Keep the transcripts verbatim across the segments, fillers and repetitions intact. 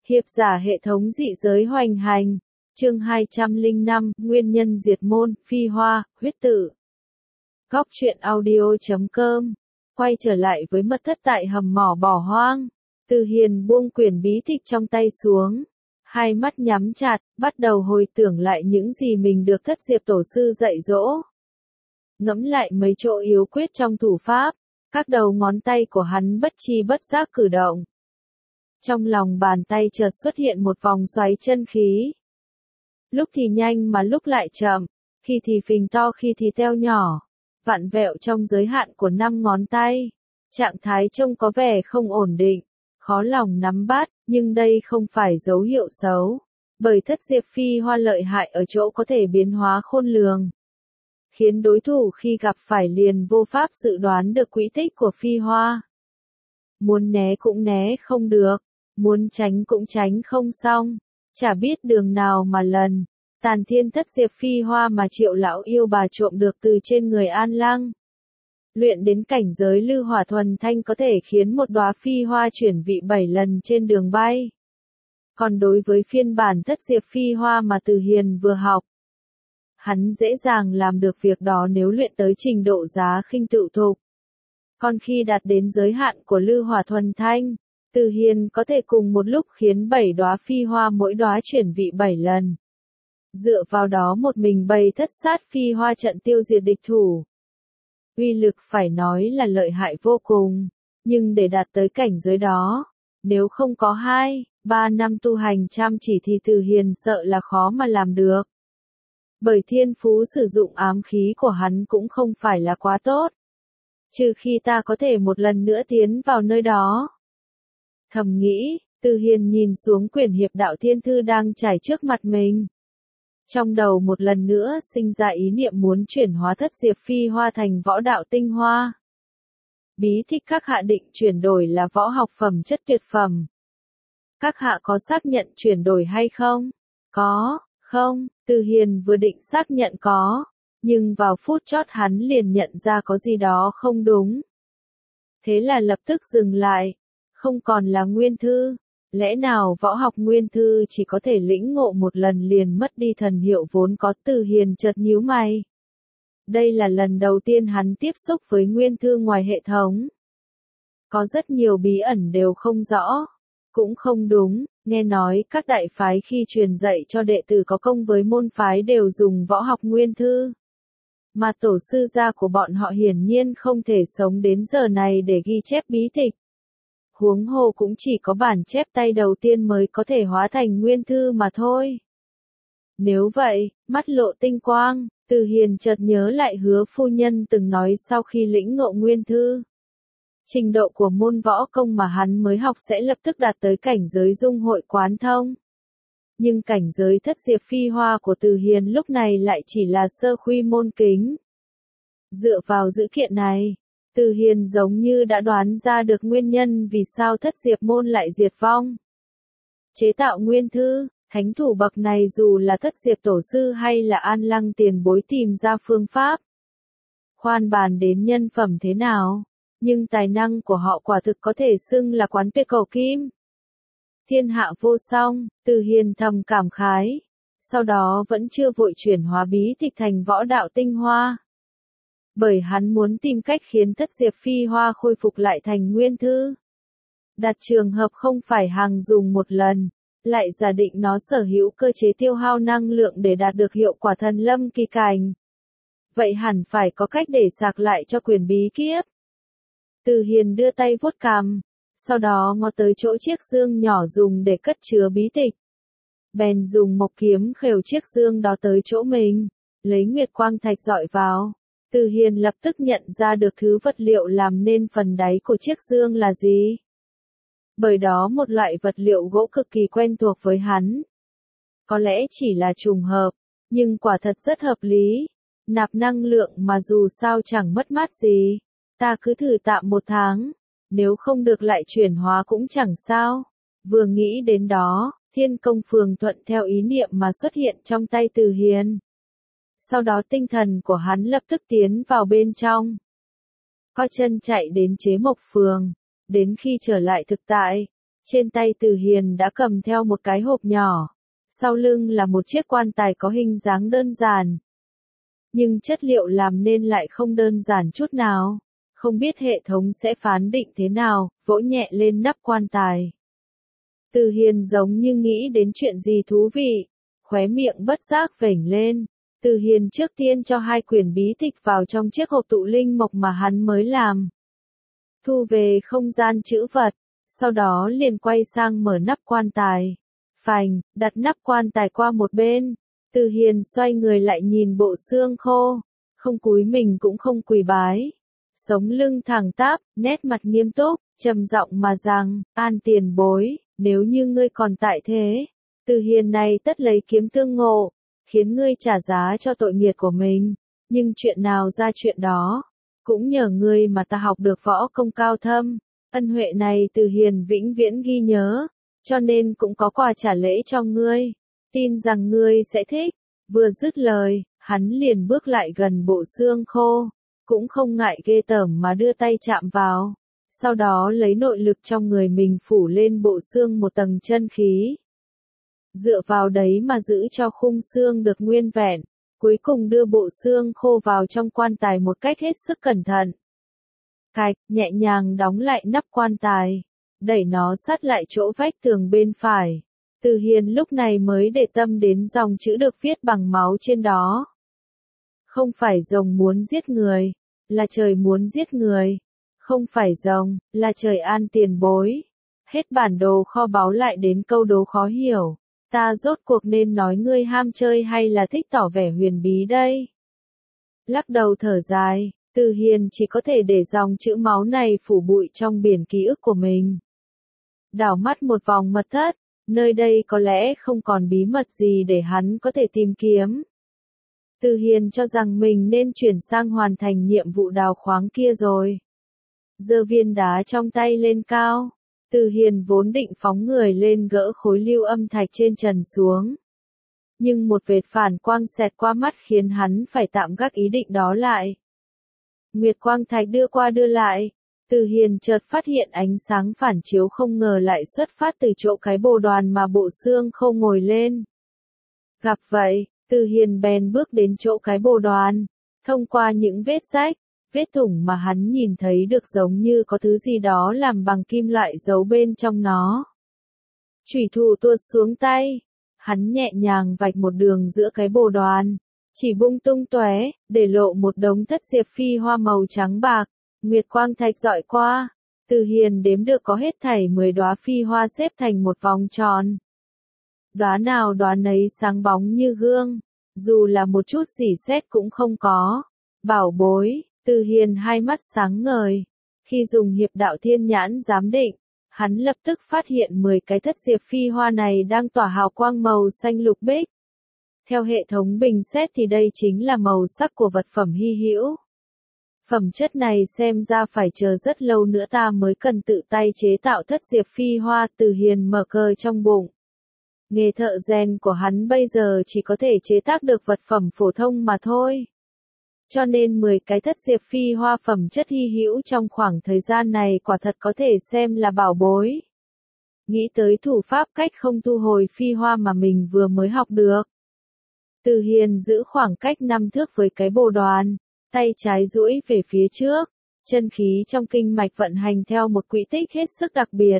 Hiệp giả hệ thống dị giới hoành hành. Chương hai trăm lẻ năm, Nguyên nhân diệt môn, phi hoa, huyết tự. Góc truyện audio chấm com. Quay trở lại với mật thất tại hầm mỏ bỏ hoang. Từ Hiền buông quyển bí tịch trong tay xuống. Hai mắt nhắm chặt, bắt đầu hồi tưởng lại những gì mình được Thất Diệp Tổ sư dạy dỗ. Ngẫm lại mấy chỗ yếu quyết trong thủ pháp, các đầu ngón tay của hắn bất chi bất giác cử động. Trong lòng bàn tay chợt xuất hiện một vòng xoáy chân khí. Lúc thì nhanh mà lúc lại chậm, khi thì phình to khi thì teo nhỏ, vặn vẹo trong giới hạn của năm ngón tay. Trạng thái trông có vẻ không ổn định, khó lòng nắm bắt, nhưng đây không phải dấu hiệu xấu. Bởi Thất Diệp Phi Hoa lợi hại ở chỗ có thể biến hóa khôn lường, khiến đối thủ khi gặp phải liền vô pháp dự đoán được quỹ tích của Phi Hoa. Muốn né cũng né không được, muốn tránh cũng tránh không xong, chả biết đường nào mà lần. Tàn Thiên Thất Diệp Phi Hoa mà Triệu lão yêu bà trộm được từ trên người An Lăng. Luyện đến cảnh giới Lư Hỏa Thuần Thanh có thể khiến một đóa phi hoa chuyển vị bảy lần trên đường bay. Còn đối với phiên bản Thất Diệp Phi Hoa mà Từ Hiền vừa học, hắn dễ dàng làm được việc đó nếu luyện tới trình độ giá khinh tự thục. Còn khi đạt đến giới hạn của Lư Hỏa Thuần Thanh, Từ Hiền có thể cùng một lúc khiến bảy đóa phi hoa mỗi đóa chuyển vị bảy lần. Dựa vào đó một mình bày thất sát phi hoa trận tiêu diệt địch thủ. Uy lực phải nói là lợi hại vô cùng, nhưng để đạt tới cảnh giới đó, nếu không có hai, ba năm tu hành chăm chỉ thì Từ Hiền sợ là khó mà làm được. Bởi thiên phú sử dụng ám khí của hắn cũng không phải là quá tốt. Trừ khi ta có thể một lần nữa tiến vào nơi đó. Thầm nghĩ, Từ Hiền nhìn xuống quyển hiệp đạo thiên thư đang trải trước mặt mình. Trong đầu một lần nữa sinh ra ý niệm muốn chuyển hóa Thất Diệp Phi Hoa thành võ đạo tinh hoa. Bí thích các hạ định chuyển đổi là võ học phẩm chất tuyệt phẩm. Các hạ có xác nhận chuyển đổi hay không? Có, không, Từ Hiền vừa định xác nhận có, nhưng vào phút chót hắn liền nhận ra có gì đó không đúng. Thế là lập tức dừng lại, không còn là nguyên thư. Lẽ nào võ học nguyên thư chỉ có thể lĩnh ngộ một lần liền mất đi thần hiệu vốn có? Từ Hiền chợt nhíu mày. Đây là lần đầu tiên hắn tiếp xúc với nguyên thư ngoài hệ thống. Có rất nhiều bí ẩn đều không rõ. Cũng không đúng, nghe nói các đại phái khi truyền dạy cho đệ tử có công với môn phái đều dùng võ học nguyên thư. Mà tổ sư gia của bọn họ hiển nhiên không thể sống đến giờ này để ghi chép bí tịch. Huống hồ cũng chỉ có bản chép tay đầu tiên mới có thể hóa thành nguyên thư mà thôi. Nếu vậy, mắt lộ tinh quang, Từ Hiền chợt nhớ lại Hứa phu nhân từng nói sau khi lĩnh ngộ nguyên thư. Trình độ của môn võ công mà hắn mới học sẽ lập tức đạt tới cảnh giới dung hội quán thông. Nhưng cảnh giới Thất Diệp Phi Hoa của Từ Hiền lúc này lại chỉ là sơ khuy môn kính. Dựa vào dữ kiện này, Từ Hiền giống như đã đoán ra được nguyên nhân vì sao Thất Diệp môn lại diệt vong. Chế tạo nguyên thư, thánh thủ bậc này dù là Thất Diệp Tổ sư hay là An Lăng tiền bối tìm ra phương pháp. Khoan bàn đến nhân phẩm thế nào, nhưng tài năng của họ quả thực có thể xưng là quán tuyệt cầu kim. Thiên hạ vô song, Từ Hiền thầm cảm khái. Sau đó vẫn chưa vội chuyển hóa bí tịch thành võ đạo tinh hoa. Bởi hắn muốn tìm cách khiến Thất Diệp Phi Hoa khôi phục lại thành nguyên thư. Đặt trường hợp không phải hàng dùng một lần, lại giả định nó sở hữu cơ chế tiêu hao năng lượng để đạt được hiệu quả thần lâm kỳ cảnh. Vậy hẳn phải có cách để sạc lại cho quyển bí kíp. Từ Hiền đưa tay vuốt cằm, sau đó ngó tới chỗ chiếc dương nhỏ dùng để cất chứa bí tịch. Bèn dùng mộc kiếm khều chiếc dương đó tới chỗ mình, lấy nguyệt quang thạch dọi vào. Từ Hiền lập tức nhận ra được thứ vật liệu làm nên phần đáy của chiếc dương là gì. Bởi đó một loại vật liệu gỗ cực kỳ quen thuộc với hắn. Có lẽ chỉ là trùng hợp, nhưng quả thật rất hợp lý. Nạp năng lượng mà dù sao chẳng mất mát gì. Ta cứ thử tạm một tháng, nếu không được lại chuyển hóa cũng chẳng sao. Vừa nghĩ đến đó, Thiên Công Phường thuận theo ý niệm mà xuất hiện trong tay Từ Hiền. Sau đó tinh thần của hắn lập tức tiến vào bên trong. Co chân chạy đến Chế Mộc Phường, đến khi trở lại thực tại, Trên tay Từ Hiền đã cầm theo một cái hộp nhỏ, sau lưng là một chiếc quan tài có hình dáng đơn giản. Nhưng chất liệu làm nên lại không đơn giản chút nào, không biết hệ thống sẽ phán định thế nào, vỗ nhẹ lên nắp quan tài. Từ Hiền giống như nghĩ đến chuyện gì thú vị, khóe miệng bất giác vểnh lên. Từ Hiền trước tiên cho hai quyển bí tịch vào trong chiếc hộp tụ linh mộc mà hắn mới làm. Thu về không gian trữ vật, sau đó liền quay sang mở nắp quan tài. Phành, đặt nắp quan tài qua một bên. Từ Hiền xoay người lại nhìn bộ xương khô, không cúi mình cũng không quỳ bái. Sống lưng thẳng tắp, nét mặt nghiêm túc, trầm giọng mà rằng, An tiền bối, nếu như ngươi còn tại thế, Từ Hiền này tất lấy kiếm tương ngộ, khiến ngươi trả giá cho tội nghiệp của mình. Nhưng chuyện nào ra chuyện đó, cũng nhờ ngươi mà ta học được võ công cao thâm. Ân huệ này Từ Hiền vĩnh viễn ghi nhớ, cho nên cũng có quà trả lễ cho ngươi. Tin rằng ngươi sẽ thích. Vừa dứt lời, hắn liền bước lại gần bộ xương khô, cũng không ngại ghê tởm mà đưa tay chạm vào. Sau đó lấy nội lực trong người mình phủ lên bộ xương một tầng chân khí. Dựa vào đấy mà giữ cho khung xương được nguyên vẹn, cuối cùng đưa bộ xương khô vào trong quan tài một cách hết sức cẩn thận. Cạch, nhẹ nhàng đóng lại nắp quan tài, đẩy nó sát lại chỗ vách tường bên phải. Từ Hiền lúc này mới để tâm đến dòng chữ được viết bằng máu trên đó. Không phải rồng muốn giết người, là trời muốn giết người. Không phải rồng, là trời an tiền bối. Hết bản đồ kho báu lại đến câu đố khó hiểu. Ta rốt cuộc nên nói ngươi ham chơi hay là thích tỏ vẻ huyền bí đây? Lắc đầu thở dài, Từ Hiền chỉ có thể để dòng chữ máu này phủ bụi trong biển ký ức của mình. Đảo mắt một vòng mật thất, nơi đây có lẽ không còn bí mật gì để hắn có thể tìm kiếm. Từ Hiền cho rằng mình nên chuyển sang hoàn thành nhiệm vụ đào khoáng kia rồi. Giơ viên đá trong tay lên cao, Từ Hiền vốn định phóng người lên gỡ khối lưu âm thạch trên trần xuống. Nhưng một vệt phản quang xẹt qua mắt khiến hắn phải tạm gác ý định đó lại. Nguyệt quang thạch đưa qua đưa lại, Từ Hiền chợt phát hiện ánh sáng phản chiếu không ngờ lại xuất phát từ chỗ cái bồ đoàn mà bộ xương khô ngồi lên. Gặp vậy, Từ Hiền bèn bước đến chỗ cái bồ đoàn, thông qua những vết rách, vết thủng mà hắn nhìn thấy được giống như có thứ gì đó làm bằng kim loại giấu bên trong nó. Chủy thủ tuột xuống tay, hắn nhẹ nhàng vạch một đường giữa cái bồ đoàn, chỉ bung tung tóe, để lộ một đống thất diệp phi hoa màu trắng bạc. Nguyệt quang thạch dọi qua, Từ Hiền đếm được có hết thảy mười đóa phi hoa xếp thành một vòng tròn. Đóa nào đóa nấy sáng bóng như gương, dù là một chút rỉ sét cũng không có. Bảo bối, Từ Hiền hai mắt sáng ngời. Khi dùng hiệp đạo thiên nhãn giám định, hắn lập tức phát hiện mười cái thất diệp phi hoa này đang tỏa hào quang màu xanh lục bích. Theo hệ thống bình xét thì đây chính là màu sắc của vật phẩm hy hữu. Phẩm chất này xem ra phải chờ rất lâu nữa ta mới cần tự tay chế tạo thất diệp phi hoa. Từ Hiền mở cờ trong bụng. Nghề thợ rèn của hắn bây giờ chỉ có thể chế tác được vật phẩm phổ thông mà thôi. Cho nên mười cái thất diệp phi hoa phẩm chất hy hữu trong khoảng thời gian này quả thật có thể xem là bảo bối. Nghĩ tới thủ pháp cách không thu hồi phi hoa mà mình vừa mới học được. Từ Hiền giữ khoảng cách năm thước với cái bồ đoàn, tay trái duỗi về phía trước, chân khí trong kinh mạch vận hành theo một quỹ tích hết sức đặc biệt.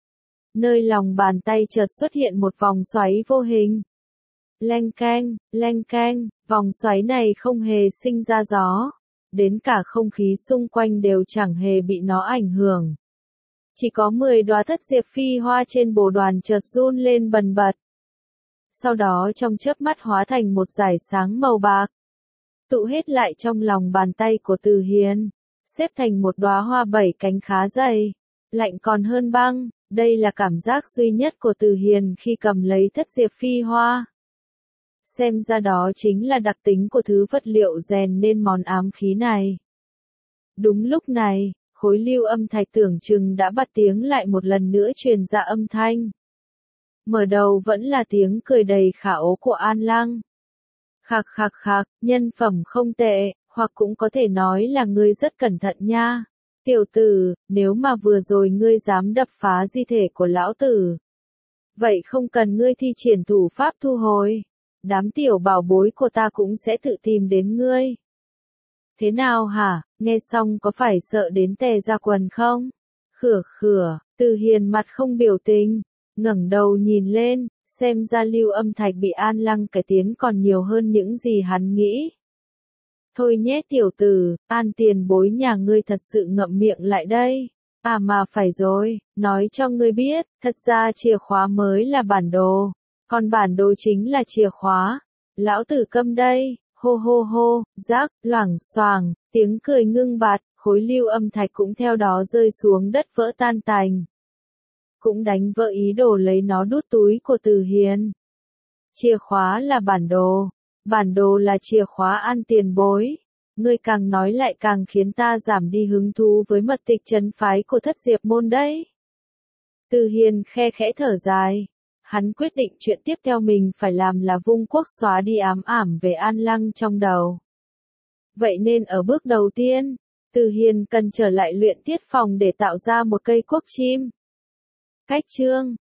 Nơi lòng bàn tay chợt xuất hiện một vòng xoáy vô hình. Leng keng, leng keng, vòng xoáy này không hề sinh ra gió, đến cả không khí xung quanh đều chẳng hề bị nó ảnh hưởng. Chỉ có mười đóa thất diệp phi hoa trên bồ đoàn chợt run lên bần bật. Sau đó trong chớp mắt hóa thành một dải sáng màu bạc, tụ hết lại trong lòng bàn tay của Từ Hiền, xếp thành một đóa hoa bảy cánh khá dày, lạnh còn hơn băng. Đây là cảm giác duy nhất của Từ Hiền khi cầm lấy thất diệp phi hoa. Xem ra đó chính là đặc tính của thứ vật liệu rèn nên món ám khí này. Đúng lúc này, khối lưu âm thạch tưởng chừng đã bật tiếng lại một lần nữa truyền ra âm thanh. Mở đầu vẫn là tiếng cười đầy khả ố của An Lăng. Khạc khạc khạc, nhân phẩm không tệ, hoặc cũng có thể nói là ngươi rất cẩn thận nha. Tiểu tử, nếu mà vừa rồi ngươi dám đập phá di thể của lão tử, vậy không cần ngươi thi triển thủ pháp thu hồi, đám tiểu bảo bối của ta cũng sẽ tự tìm đến ngươi. Thế nào hả, nghe xong có phải sợ đến tè ra quần không? Khửa khửa, Từ Hiền mặt không biểu tình, ngẩng đầu nhìn lên, xem ra Lưu Âm Thạch bị An Lăng cải tiến còn nhiều hơn những gì hắn nghĩ. Thôi nhé tiểu tử, An tiền bối nhà ngươi thật sự ngậm miệng lại đây. À mà phải rồi, nói cho ngươi biết, thật ra chìa khóa mới là bản đồ, còn bản đồ chính là chìa khóa. Lão tử câm đây, hô hô hô, rác, loảng xoàng, tiếng cười ngưng bặt, khối Lưu Âm Thạch cũng theo đó rơi xuống đất vỡ tan tành. Cũng đánh vỡ ý đồ lấy nó đút túi của Từ Hiền. Chìa khóa là bản đồ, bản đồ là chìa khóa An tiền bối. Ngươi càng nói lại càng khiến ta giảm đi hứng thú với mật tịch trấn phái của Thất Diệp môn đấy. Từ Hiền khe khẽ thở dài. Hắn quyết định chuyện tiếp theo mình phải làm là vung quốc xóa đi ám ảm về An Lăng trong đầu. Vậy nên ở bước đầu tiên, Từ Hiền cần trở lại luyện tiết phòng để tạo ra một cây quốc chim. Cách chương